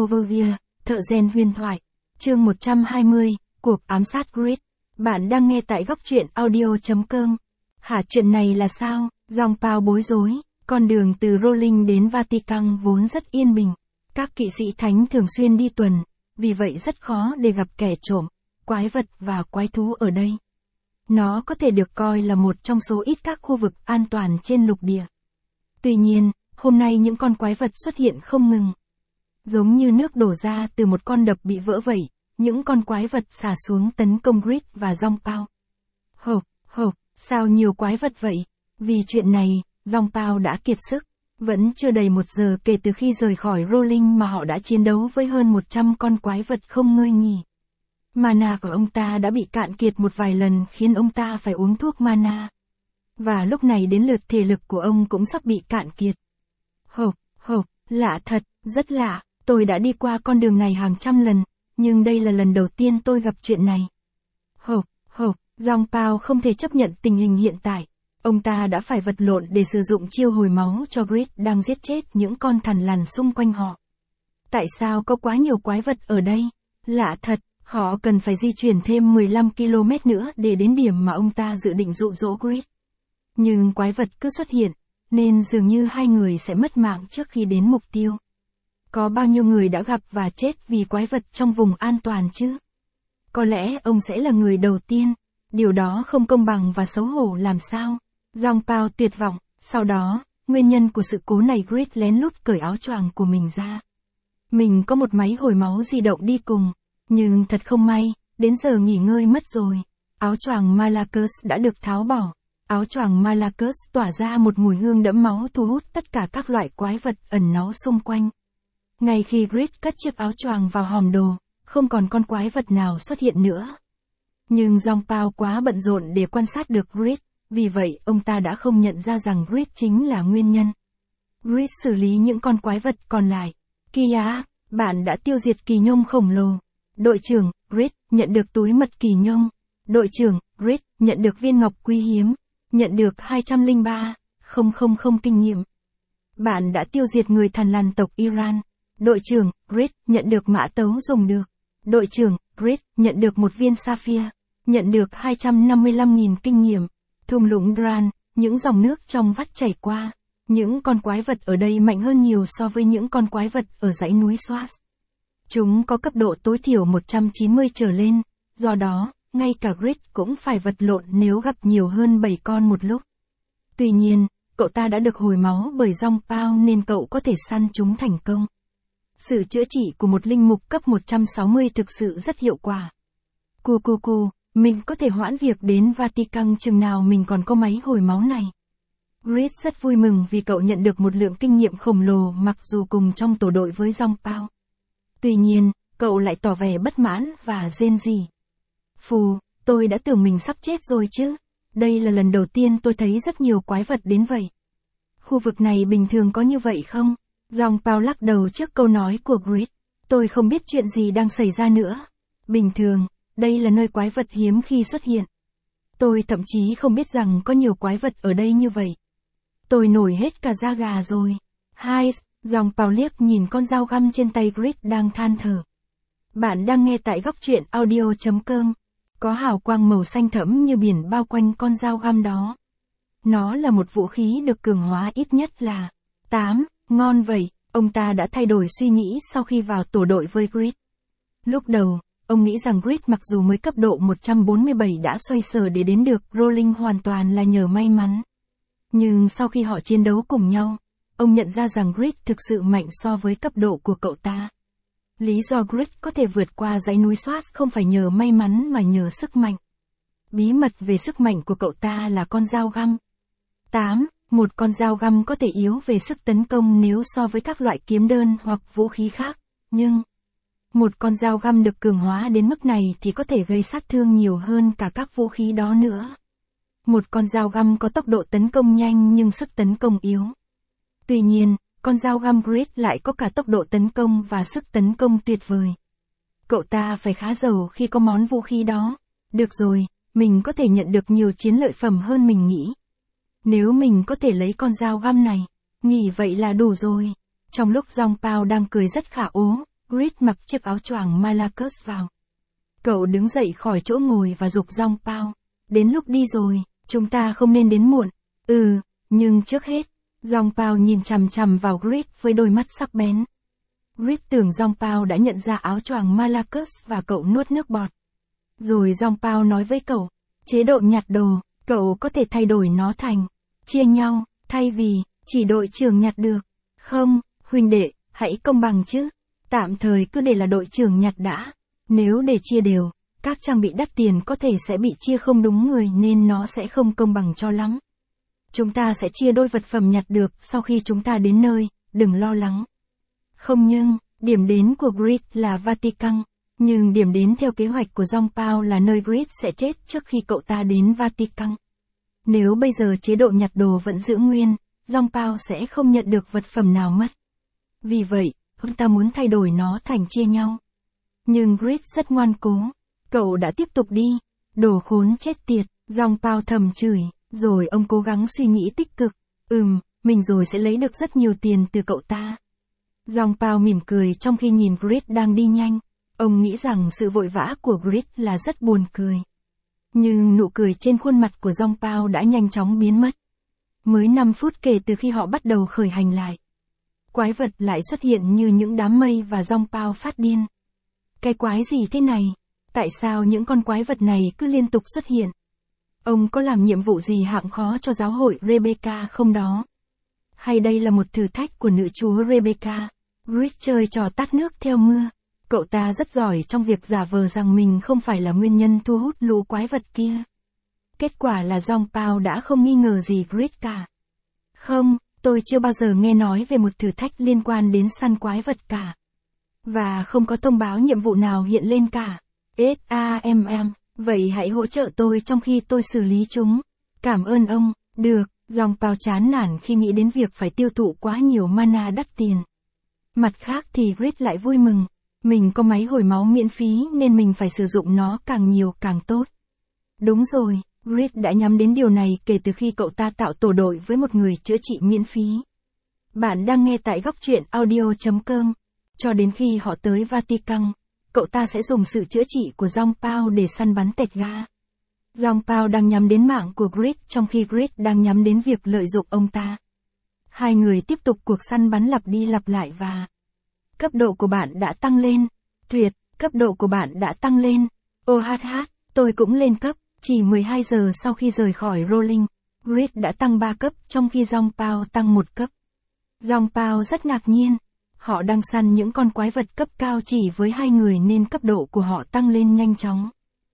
Overview, thợ rèn huyền thoại. Chương 120, cuộc ám sát Grid. Bạn đang nghe tại góc truyện audio.com. Hả, chuyện này là sao? Dòng Pao bối rối. Con đường từ Rolling đến Vatican vốn rất yên bình. Các kỵ sĩ thánh thường xuyên đi tuần, vì vậy rất khó để gặp kẻ trộm, quái vật và quái thú ở đây. Nó có thể được coi là một trong số ít các khu vực an toàn trên lục địa. Tuy nhiên, hôm nay những con quái vật xuất hiện không ngừng. Giống như nước đổ ra từ một con đập bị vỡ vậy, những con quái vật xả xuống tấn công Grid và Dòng Pao. Hộp, sao nhiều quái vật vậy? Vì chuyện này, Dòng Pao đã kiệt sức. Vẫn chưa đầy 1 giờ kể từ khi rời khỏi Rolling mà họ đã chiến đấu với hơn 100 con quái vật không ngơi nghỉ. Mana của ông ta đã bị cạn kiệt một vài lần khiến ông ta phải uống thuốc mana. Và lúc này đến lượt thể lực của ông cũng sắp bị cạn kiệt. Lạ thật, rất lạ, tôi đã đi qua con đường này hàng trăm lần, nhưng đây là lần đầu tiên tôi gặp chuyện này. Dòng Pao không thể chấp nhận tình hình hiện tại. Ông ta đã phải vật lộn để sử dụng chiêu hồi máu cho Grid đang giết chết những con thằn lằn xung quanh họ. Tại sao có quá nhiều quái vật ở đây? Lạ thật, họ cần phải di chuyển thêm 15 km nữa để đến điểm mà ông ta dự định dụ dỗ Grid. Nhưng quái vật cứ xuất hiện, nên dường như hai người sẽ mất mạng trước khi đến mục tiêu. Có bao nhiêu người đã gặp và chết vì quái vật trong vùng an toàn chứ? Có lẽ ông sẽ là người đầu tiên. Điều đó không công bằng và xấu hổ làm sao? Dòng Pao tuyệt vọng. Sau đó, nguyên nhân của sự cố này, Grid lén lút cởi áo choàng của mình ra. Mình có một máy hồi máu di động đi cùng, nhưng thật không may, đến giờ nghỉ ngơi mất rồi. Áo choàng Malachus đã được tháo bỏ. Áo choàng Malachus tỏa ra một mùi hương đẫm máu thu hút tất cả các loại quái vật ẩn náu xung quanh. Ngay khi Grid cất chiếc áo choàng vào hòm đồ, không còn con quái vật nào xuất hiện nữa. Nhưng Dòng Pao quá bận rộn để quan sát được Grid, vì vậy ông ta đã không nhận ra rằng Grid chính là nguyên nhân. Grid xử lý những con quái vật còn lại. Kia, bạn đã tiêu diệt kỳ nhông khổng lồ. Đội trưởng, Grid, nhận được túi mật kỳ nhông. Đội trưởng, Grid, nhận được viên ngọc quý hiếm. Nhận được 203,000 kinh nghiệm. Bạn đã tiêu diệt người thằn lằn tộc Iran. Đội trưởng, Grid, nhận được mã tấu dùng được. Đội trưởng, Grid, nhận được một viên sapphire. Nhận được 255.000 kinh nghiệm. Thung lũng Dran, những dòng nước trong vắt chảy qua. Những con quái vật ở đây mạnh hơn nhiều so với những con quái vật ở dãy núi Swat. Chúng có cấp độ tối thiểu 190 trở lên, do đó, ngay cả Grid cũng phải vật lộn nếu gặp nhiều hơn 7 con một lúc. Tuy nhiên, cậu ta đã được hồi máu bởi Dòng Pao nên cậu có thể săn chúng thành công. Sự chữa trị của một linh mục cấp 160 thực sự rất hiệu quả. Mình có thể hoãn việc đến Vatican chừng nào mình còn có máy hồi máu này. Grid rất vui mừng vì cậu nhận được một lượng kinh nghiệm khổng lồ mặc dù cùng trong tổ đội với Dòng Pao. Tuy nhiên, cậu lại tỏ vẻ bất mãn và rên rỉ. Tôi đã tưởng mình sắp chết rồi chứ. Đây là lần đầu tiên tôi thấy rất nhiều quái vật đến vậy. Khu vực này bình thường có như vậy không? Dòng Pao lắc đầu trước câu nói của Grid. Tôi không biết chuyện gì đang xảy ra nữa. Bình thường, đây là nơi quái vật hiếm khi xuất hiện. Tôi thậm chí không biết rằng có nhiều quái vật ở đây như vậy. Tôi nổi hết cả da gà rồi. Dòng Pao liếc nhìn con dao găm trên tay Grid đang than thở. Bạn đang nghe tại góc truyện audio.com. Có hào quang màu xanh thẫm như biển bao quanh con dao găm đó. Nó là một vũ khí được cường hóa ít nhất là 8, ngon vậy. Ông ta đã thay đổi suy nghĩ sau khi vào tổ đội với Grid. Lúc đầu, ông nghĩ rằng Grid mặc dù mới cấp độ 147 đã xoay sở để đến được Rolling hoàn toàn là nhờ may mắn. Nhưng sau khi họ chiến đấu cùng nhau, ông nhận ra rằng Grid thực sự mạnh so với cấp độ của cậu ta. Lý do Grid có thể vượt qua dãy núi Swat không phải nhờ may mắn mà nhờ sức mạnh. Bí mật về sức mạnh của cậu ta là con dao găm. Một con dao găm có thể yếu về sức tấn công nếu so với các loại kiếm đơn hoặc vũ khí khác, nhưng một con dao găm được cường hóa đến mức này thì có thể gây sát thương nhiều hơn cả các vũ khí đó nữa. Một con dao găm có tốc độ tấn công nhanh nhưng sức tấn công yếu. Tuy nhiên, con dao găm Grid lại có cả tốc độ tấn công và sức tấn công tuyệt vời. Cậu ta phải khá giàu khi có món vũ khí đó. Được rồi, mình có thể nhận được nhiều chiến lợi phẩm hơn mình nghĩ. Nếu mình có thể lấy con dao găm này, nghĩ vậy là đủ rồi. Trong lúc Dòng Pao đang cười rất khả ố, Grit mặc chiếc áo choàng Malacus vào. Cậu đứng dậy khỏi chỗ ngồi và giục Jean-Paul. Đến lúc đi rồi, chúng ta không nên đến muộn. Nhưng trước hết, Jean-Paul nhìn chằm chằm vào Grit với đôi mắt sắc bén. Grit tưởng Jean-Paul đã nhận ra áo choàng Malacus và cậu nuốt nước bọt. Rồi Jean-Paul nói với cậu, chế độ nhặt đồ, cậu có thể thay đổi nó thành chia nhau, thay vì chỉ đội trưởng nhặt được. Không, huynh đệ, hãy công bằng chứ. Tạm thời cứ để là đội trưởng nhặt đã. Nếu để chia đều, các trang bị đắt tiền có thể sẽ bị chia không đúng người nên nó sẽ không công bằng cho lắm. Chúng ta sẽ chia đôi vật phẩm nhặt được sau khi chúng ta đến nơi, đừng lo lắng. Không, nhưng, điểm đến của Grit là Vatican, nhưng điểm đến theo kế hoạch của Jean-Paul là nơi Grit sẽ chết trước khi cậu ta đến Vatican. Nếu bây giờ chế độ nhặt đồ vẫn giữ nguyên, Jean-Paul sẽ không nhận được vật phẩm nào mất. Vì vậy, ông ta muốn thay đổi nó thành chia nhau. Nhưng Grit rất ngoan cố. Cậu đã tiếp tục đi. Đồ khốn chết tiệt, Jean-Paul thầm chửi, rồi ông cố gắng suy nghĩ tích cực. Mình rồi sẽ lấy được rất nhiều tiền từ cậu ta. Jean-Paul mỉm cười trong khi nhìn Grit đang đi nhanh. Ông nghĩ rằng sự vội vã của Grit là rất buồn cười. Nhưng nụ cười trên khuôn mặt của Jean-Paul đã nhanh chóng biến mất. Mới 5 phút kể từ khi họ bắt đầu khởi hành lại, quái vật lại xuất hiện như những đám mây và Jean-Paul phát điên. Cái quái gì thế này? Tại sao những con quái vật này cứ liên tục xuất hiện? Ông có làm nhiệm vụ gì hạng khó cho giáo hội Rebecca không đó? Hay đây là một thử thách của nữ chúa Rebecca? Grit chơi trò tát nước theo mưa. Cậu ta rất giỏi trong việc giả vờ rằng mình không phải là nguyên nhân thu hút lũ quái vật kia. Kết quả là Jean-Paul đã không nghi ngờ gì Grit cả. Không, tôi chưa bao giờ nghe nói về một thử thách liên quan đến săn quái vật cả. Và không có thông báo nhiệm vụ nào hiện lên cả. SAMM, vậy hãy hỗ trợ tôi trong khi tôi xử lý chúng. Cảm ơn ông. Được, Jean-Paul chán nản khi nghĩ đến việc phải tiêu thụ quá nhiều mana đắt tiền. Mặt khác thì Grit lại vui mừng. Mình có máy hồi máu miễn phí nên mình phải sử dụng nó càng nhiều càng tốt. Đúng rồi, Grit đã nhắm đến điều này kể từ khi cậu ta tạo tổ đội với một người chữa trị miễn phí. Bạn đang nghe tại góc truyện audio.com. Cho đến khi họ tới Vatican, cậu ta sẽ dùng sự chữa trị của Jean-Paul để săn bắn tẹt ga. Jean-Paul đang nhắm đến mạng của Grit trong khi Grit đang nhắm đến việc lợi dụng ông ta. Hai người tiếp tục cuộc săn bắn lặp đi lặp lại và cấp độ của bạn đã tăng lên. Tuyệt, cấp độ của bạn đã tăng lên. Tôi cũng lên cấp. Chỉ 12 giờ sau khi rời khỏi Rolling, Grit đã tăng 3 cấp trong khi Jean-Paul tăng 1 cấp. Jean-Paul rất ngạc nhiên. Họ đang săn những con quái vật cấp cao chỉ với hai người nên cấp độ của họ tăng lên nhanh chóng.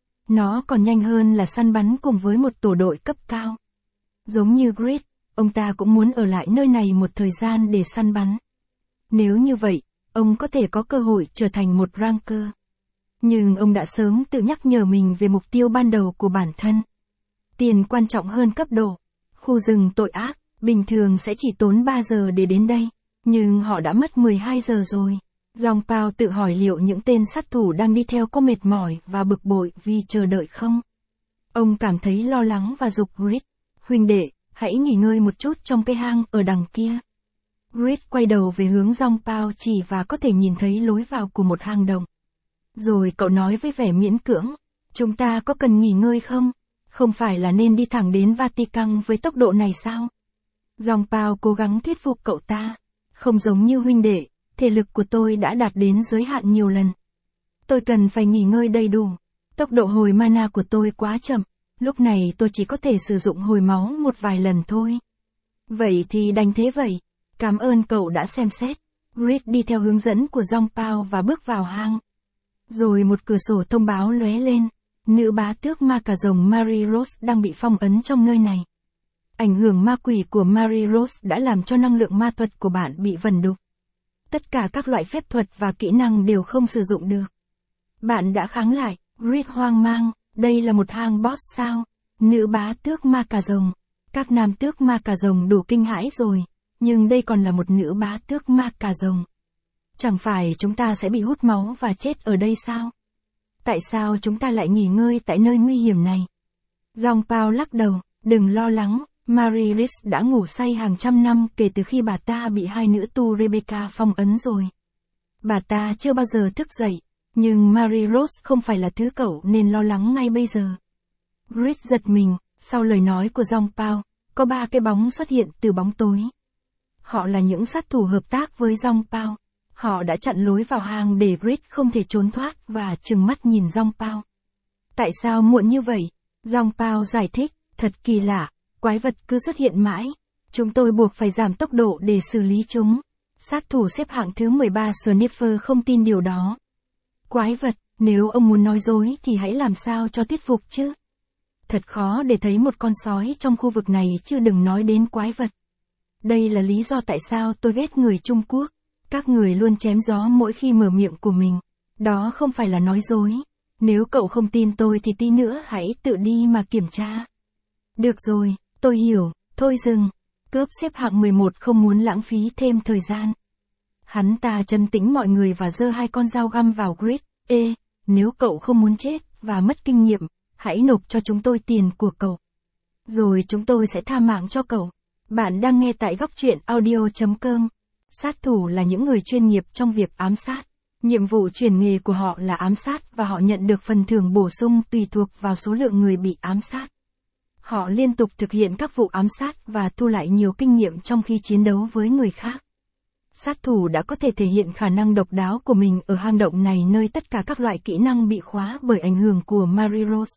Nó còn nhanh hơn là săn bắn cùng với một tổ đội cấp cao. Giống như Grit, ông ta cũng muốn ở lại nơi này một thời gian để săn bắn. Nếu như vậy, ông có thể có cơ hội trở thành một ranker. Nhưng ông đã sớm tự nhắc nhở mình về mục tiêu ban đầu của bản thân. Tiền quan trọng hơn cấp độ. Khu rừng tội ác, bình thường sẽ chỉ tốn 3 giờ để đến đây. Nhưng họ đã mất 12 giờ rồi. Jean-Paul tự hỏi liệu những tên sát thủ đang đi theo có mệt mỏi và bực bội vì chờ đợi không? Ông cảm thấy lo lắng và giục Grit. Huynh đệ, hãy nghỉ ngơi một chút trong cái hang ở đằng kia. Grit quay đầu về hướng Jean-Paul chỉ và có thể nhìn thấy lối vào của một hang động. Rồi cậu nói với vẻ miễn cưỡng, chúng ta có cần nghỉ ngơi không? Không phải là nên đi thẳng đến Vatican với tốc độ này sao? Jean-Paul cố gắng thuyết phục cậu ta. Không giống như huynh đệ, thể lực của tôi đã đạt đến giới hạn nhiều lần. Tôi cần phải nghỉ ngơi đầy đủ. Tốc độ hồi mana của tôi quá chậm, lúc này tôi chỉ có thể sử dụng hồi máu một vài lần thôi. Vậy thì đành thế vậy. Cảm ơn cậu đã xem xét. Grit đi theo hướng dẫn của Jean-Paul và bước vào hang. Rồi một cửa sổ thông báo lóe lên. Nữ bá tước ma cà rồng Marie Rose đang bị phong ấn trong nơi này. Ảnh hưởng ma quỷ của Marie Rose đã làm cho năng lượng ma thuật của bạn bị vần đục. Tất cả các loại phép thuật và kỹ năng đều không sử dụng được. Bạn đã kháng lại. Grit hoang mang. Đây là một hang boss sao? Nữ bá tước ma cà rồng. Các nam tước ma cà rồng đủ kinh hãi rồi. Nhưng đây còn là một nữ bá tước ma cà rồng. Chẳng phải chúng ta sẽ bị hút máu và chết ở đây sao? Tại sao chúng ta lại nghỉ ngơi tại nơi nguy hiểm này? Jean-Paul lắc đầu. Đừng lo lắng. Marie Risse đã ngủ say hàng trăm năm kể từ khi bà ta bị hai nữ tu Rebecca phong ấn rồi. Bà ta chưa bao giờ thức dậy, nhưng Mary Rose không phải là thứ cậu nên lo lắng ngay bây giờ. Grit giật mình, sau lời nói của Jean-Paul, có 3 cái bóng xuất hiện từ bóng tối. Họ là những sát thủ hợp tác với Jean-Paul. Họ đã chặn lối vào hang để Grit không thể trốn thoát và trừng mắt nhìn Jean-Paul. Tại sao muộn như vậy? Jean-Paul giải thích, thật kỳ lạ, quái vật cứ xuất hiện mãi. Chúng tôi buộc phải giảm tốc độ để xử lý chúng. Sát thủ xếp hạng thứ 13 Sniffer không tin điều đó. Quái vật, nếu ông muốn nói dối thì hãy làm sao cho thuyết phục chứ. Thật khó để thấy một con sói trong khu vực này chứ đừng nói đến quái vật. Đây là lý do tại sao tôi ghét người Trung Quốc. Các người luôn chém gió mỗi khi mở miệng của mình. Đó không phải là nói dối. Nếu cậu không tin tôi thì tí nữa hãy tự đi mà kiểm tra. Được rồi, tôi hiểu, thôi dừng. Cướp xếp hạng 11 không muốn lãng phí thêm thời gian. Hắn ta trấn tĩnh mọi người và giơ 2 con dao găm vào Grit. Nếu cậu không muốn chết và mất kinh nghiệm, hãy nộp cho chúng tôi tiền của cậu. Rồi chúng tôi sẽ tha mạng cho cậu. Bạn đang nghe tại góc truyện audio.com. Sát thủ là những người chuyên nghiệp trong việc ám sát. Nhiệm vụ chuyển nghề của họ là ám sát và họ nhận được phần thưởng bổ sung tùy thuộc vào số lượng người bị ám sát. Họ liên tục thực hiện các vụ ám sát và thu lại nhiều kinh nghiệm trong khi chiến đấu với người khác. Sát thủ đã có thể thể hiện khả năng độc đáo của mình ở hang động này nơi tất cả các loại kỹ năng bị khóa bởi ảnh hưởng của Mary Rose.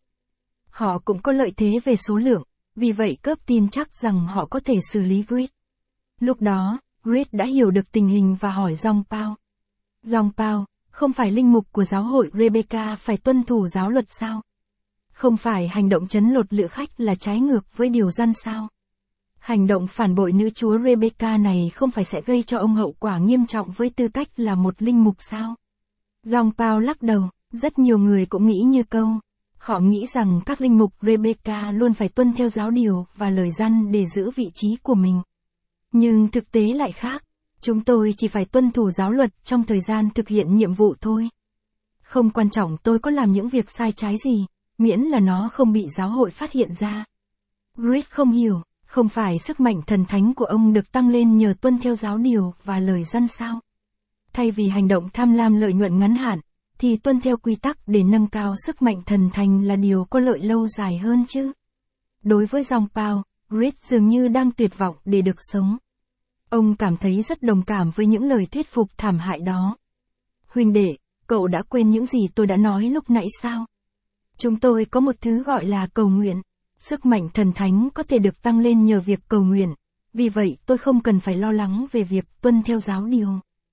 Họ cũng có lợi thế về số lượng, vì vậy cướp tin chắc rằng họ có thể xử lý Grit. Lúc đó, Grit đã hiểu được tình hình và hỏi Jean-Paul. Jean-Paul, không phải linh mục của giáo hội Rebecca phải tuân thủ giáo luật sao? Không phải hành động trấn lột lựa khách là trái ngược với điều răn sao? Hành động phản bội nữ chúa Rebecca này không phải sẽ gây cho ông hậu quả nghiêm trọng với tư cách là một linh mục sao? Jean-Paul lắc đầu, rất nhiều người cũng nghĩ như câu. Họ nghĩ rằng các linh mục Rebecca luôn phải tuân theo giáo điều và lời răn để giữ vị trí của mình. Nhưng thực tế lại khác. Chúng tôi chỉ phải tuân thủ giáo luật trong thời gian thực hiện nhiệm vụ thôi. Không quan trọng tôi có làm những việc sai trái gì, miễn là nó không bị giáo hội phát hiện ra. Grit không hiểu, không phải sức mạnh thần thánh của ông được tăng lên nhờ tuân theo giáo điều và lời răn sao? Thay vì hành động tham lam lợi nhuận ngắn hạn, thì tuân theo quy tắc để nâng cao sức mạnh thần thánh là điều có lợi lâu dài hơn chứ. Đối với Jean-Paul, Grit dường như đang tuyệt vọng để được sống. Ông cảm thấy rất đồng cảm với những lời thuyết phục thảm hại đó. Huynh đệ, cậu đã quên những gì tôi đã nói lúc nãy sao? Chúng tôi có một thứ gọi là cầu nguyện. Sức mạnh thần thánh có thể được tăng lên nhờ việc cầu nguyện. Vì vậy tôi không cần phải lo lắng về việc tuân theo giáo điều.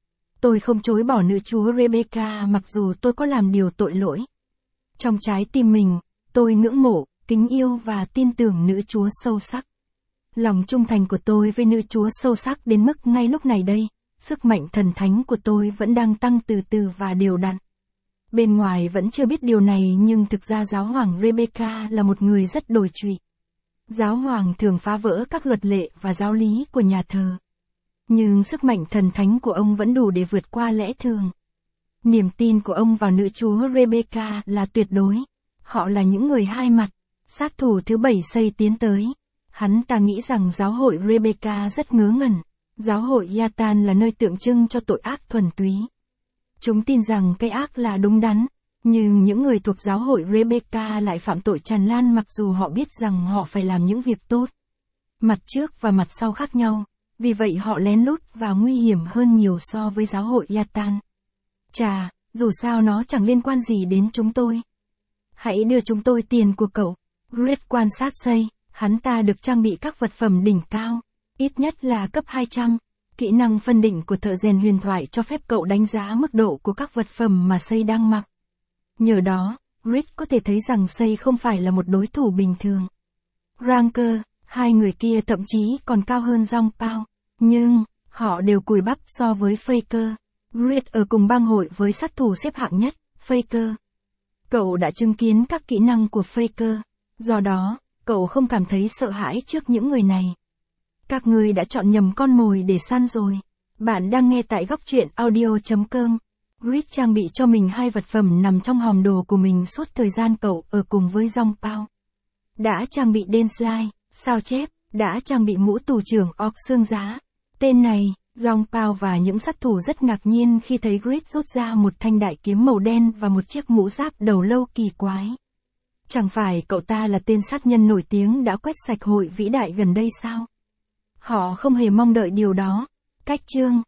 Tôi không chối bỏ nữ chúa Rebecca mặc dù tôi có làm điều tội lỗi. Trong trái tim mình, tôi ngưỡng mộ, kính yêu và tin tưởng nữ chúa sâu sắc. Lòng trung thành của tôi với nữ chúa sâu sắc đến mức ngay lúc này đây, sức mạnh thần thánh của tôi vẫn đang tăng từ từ và đều đặn. Bên ngoài vẫn chưa biết điều này nhưng thực ra giáo hoàng Rebecca là một người rất đồi trụy. Giáo hoàng thường phá vỡ các luật lệ và giáo lý của nhà thờ. Nhưng sức mạnh thần thánh của ông vẫn đủ để vượt qua lẽ thường. Niềm tin của ông vào nữ chúa Rebecca là tuyệt đối. Họ là những người hai mặt. Sát thủ thứ 7 xây tiến tới. Hắn ta nghĩ rằng giáo hội Rebecca rất ngớ ngẩn. Giáo hội Yatan là nơi tượng trưng cho tội ác thuần túy. Chúng tin rằng cái ác là đúng đắn. Nhưng những người thuộc giáo hội Rebecca lại phạm tội tràn lan mặc dù họ biết rằng họ phải làm những việc tốt. Mặt trước và mặt sau khác nhau. Vì vậy họ lén lút và nguy hiểm hơn nhiều so với giáo hội Yatan. Chà, dù sao nó chẳng liên quan gì đến chúng tôi. Hãy đưa chúng tôi tiền của cậu. Grit quan sát xây, hắn ta được trang bị các vật phẩm đỉnh cao, ít nhất là cấp 200. Kỹ năng phân định của thợ rèn huyền thoại cho phép cậu đánh giá mức độ của các vật phẩm mà xây đang mặc. Nhờ đó, Grit có thể thấy rằng xây không phải là một đối thủ bình thường. Ranker, hai người kia thậm chí còn cao hơn Jean-Paul, nhưng họ đều cùi bắp so với Faker. Grit ở cùng bang hội với sát thủ xếp hạng nhất, Faker. Cậu đã chứng kiến các kỹ năng của Faker, do đó, cậu không cảm thấy sợ hãi trước những người này. Các ngươi đã chọn nhầm con mồi để săn rồi. Bạn đang nghe tại góc truyện audio.com. Grit trang bị cho mình 2 vật phẩm nằm trong hòm đồ của mình suốt thời gian cậu ở cùng với Jean-Paul. Đã trang bị đen slide, sao chép, đã trang bị mũ tù trưởng orc xương giá. Tên này, Jeong Pao và những sát thủ rất ngạc nhiên khi thấy Grid rút ra một thanh đại kiếm màu đen và một chiếc mũ giáp đầu lâu kỳ quái. Chẳng phải cậu ta là tên sát nhân nổi tiếng đã quét sạch hội vĩ đại gần đây sao? Họ không hề mong đợi điều đó. Cách chương